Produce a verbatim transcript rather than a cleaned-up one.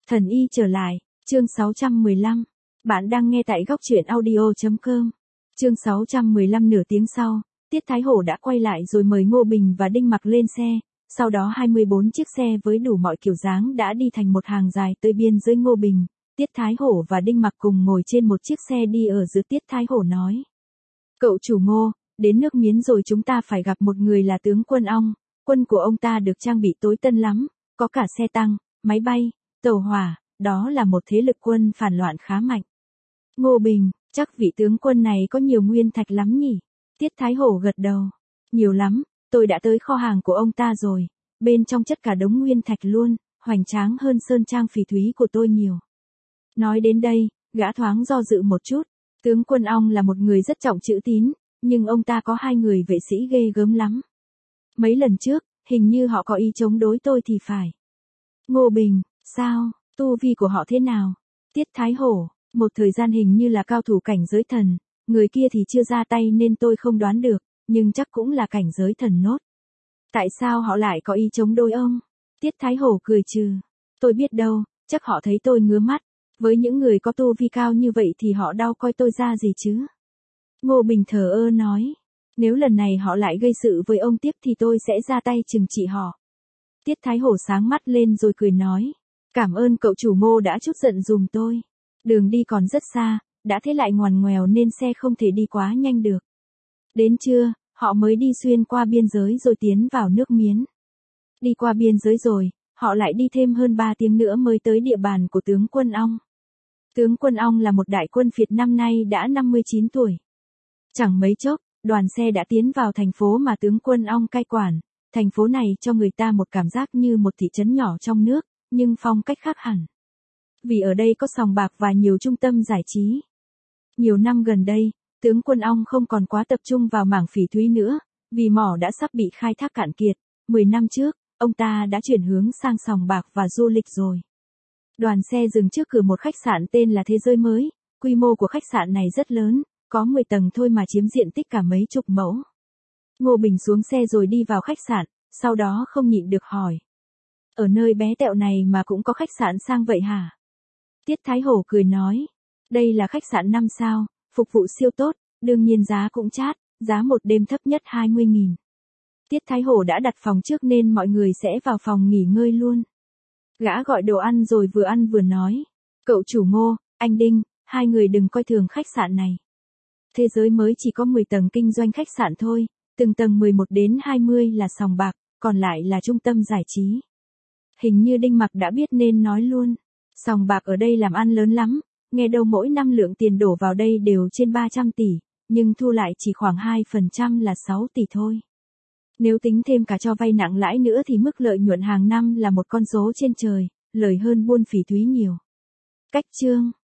Thần y trở lại, chương sáu trăm mười lăm. Bạn đang nghe tại góc truyện audio chấm com. Chương sáu trăm mười lăm. Nửa tiếng sau, Tiết Thái Hổ đã quay lại rồi mời Ngô Bình và Đinh Mặc lên xe. Sau đó hai mươi bốn chiếc xe với đủ mọi kiểu dáng đã đi thành một hàng dài tới biên giới Ngô Bình. Tiết Thái Hổ và Đinh Mặc cùng ngồi trên một chiếc xe đi ở giữa. Tiết Thái Hổ nói: Cậu chủ Ngô, đến nước Miến rồi chúng ta phải gặp một người là tướng quân Ong. Quân của ông ta được trang bị tối tân lắm, có cả xe tăng, máy bay, tàu hỏa, đó là một thế lực quân phản loạn khá mạnh. Ngô Bình: Chắc vị tướng quân này có nhiều nguyên thạch lắm nhỉ? Tiết Thái Hổ gật đầu: Nhiều lắm, tôi đã tới kho hàng của ông ta rồi, bên trong chất cả đống nguyên thạch luôn, hoành tráng hơn sơn trang phỉ thúy của tôi nhiều. Nói đến đây, gã thoáng do dự một chút. Tướng quân Ong là một người rất trọng chữ tín, nhưng ông ta có hai người vệ sĩ ghê gớm lắm. Mấy lần trước, hình như họ có ý chống đối tôi thì phải. Ngô Bình: Sao, tu vi của họ thế nào? Tiết Thái Hổ: Một thời gian hình như là cao thủ cảnh giới thần, người kia thì chưa ra tay nên tôi không đoán được, nhưng chắc cũng là cảnh giới thần nốt. Tại sao họ lại có ý chống đối ông? Tiết Thái Hổ cười trừ: Tôi biết đâu, chắc họ thấy tôi ngứa mắt. Với những người có tu vi cao như vậy thì họ đau coi tôi ra gì chứ? Ngô Bình thờ ơ nói: Nếu lần này họ lại gây sự với ông tiếp thì tôi sẽ ra tay trừng trị họ. Tiết Thái Hổ sáng mắt lên rồi cười nói: Cảm ơn cậu chủ Ngô đã chút giận dùm tôi. Đường đi còn rất xa, đã thế lại ngoằn ngoèo nên xe không thể đi quá nhanh được. Đến trưa, họ mới đi xuyên qua biên giới rồi tiến vào nước Miến. Đi qua biên giới rồi, họ lại đi thêm hơn ba tiếng nữa mới tới địa bàn của tướng quân Ong. Tướng quân Ong là một đại quân Việt năm nay đã năm mươi chín tuổi. Chẳng mấy chốc, đoàn xe đã tiến vào thành phố mà tướng quân Ong cai quản. Thành phố này cho người ta một cảm giác như một thị trấn nhỏ trong nước, nhưng phong cách khác hẳn. Vì ở đây có sòng bạc và nhiều trung tâm giải trí. Nhiều năm gần đây, tướng quân Ong không còn quá tập trung vào mảng phỉ thúy nữa, vì mỏ đã sắp bị khai thác cạn kiệt. Mười năm trước, ông ta đã chuyển hướng sang sòng bạc và du lịch rồi. Đoàn xe dừng trước cửa một khách sạn tên là Thế Giới Mới. Quy mô của khách sạn này rất lớn, có mười tầng thôi mà chiếm diện tích cả mấy chục mẫu. Ngô Bình xuống xe rồi đi vào khách sạn, sau đó không nhịn được hỏi: Ở nơi bé tẹo này mà cũng có khách sạn sang vậy hả? Tiết Thái Hổ cười nói: Đây là khách sạn năm sao, phục vụ siêu tốt, đương nhiên giá cũng chát, giá một đêm thấp nhất hai mươi nghìn. Tiết Thái Hổ đã đặt phòng trước nên mọi người sẽ vào phòng nghỉ ngơi luôn. Gã gọi đồ ăn rồi vừa ăn vừa nói: Cậu chủ Ngô, anh Đinh, hai người đừng coi thường khách sạn này. Thế Giới Mới chỉ có mười tầng kinh doanh khách sạn thôi, từng tầng mười một đến hai mươi là sòng bạc, còn lại là trung tâm giải trí. Hình như Đinh Mặc đã biết nên nói luôn. Sòng bạc ở đây làm ăn lớn lắm, nghe đâu mỗi năm lượng tiền đổ vào đây đều trên ba trăm tỷ, nhưng thu lại chỉ khoảng hai phần trăm là sáu tỷ thôi. Nếu tính thêm cả cho vay nặng lãi nữa thì mức lợi nhuận hàng năm là một con số trên trời, lời hơn buôn phỉ thúy nhiều. Cách chương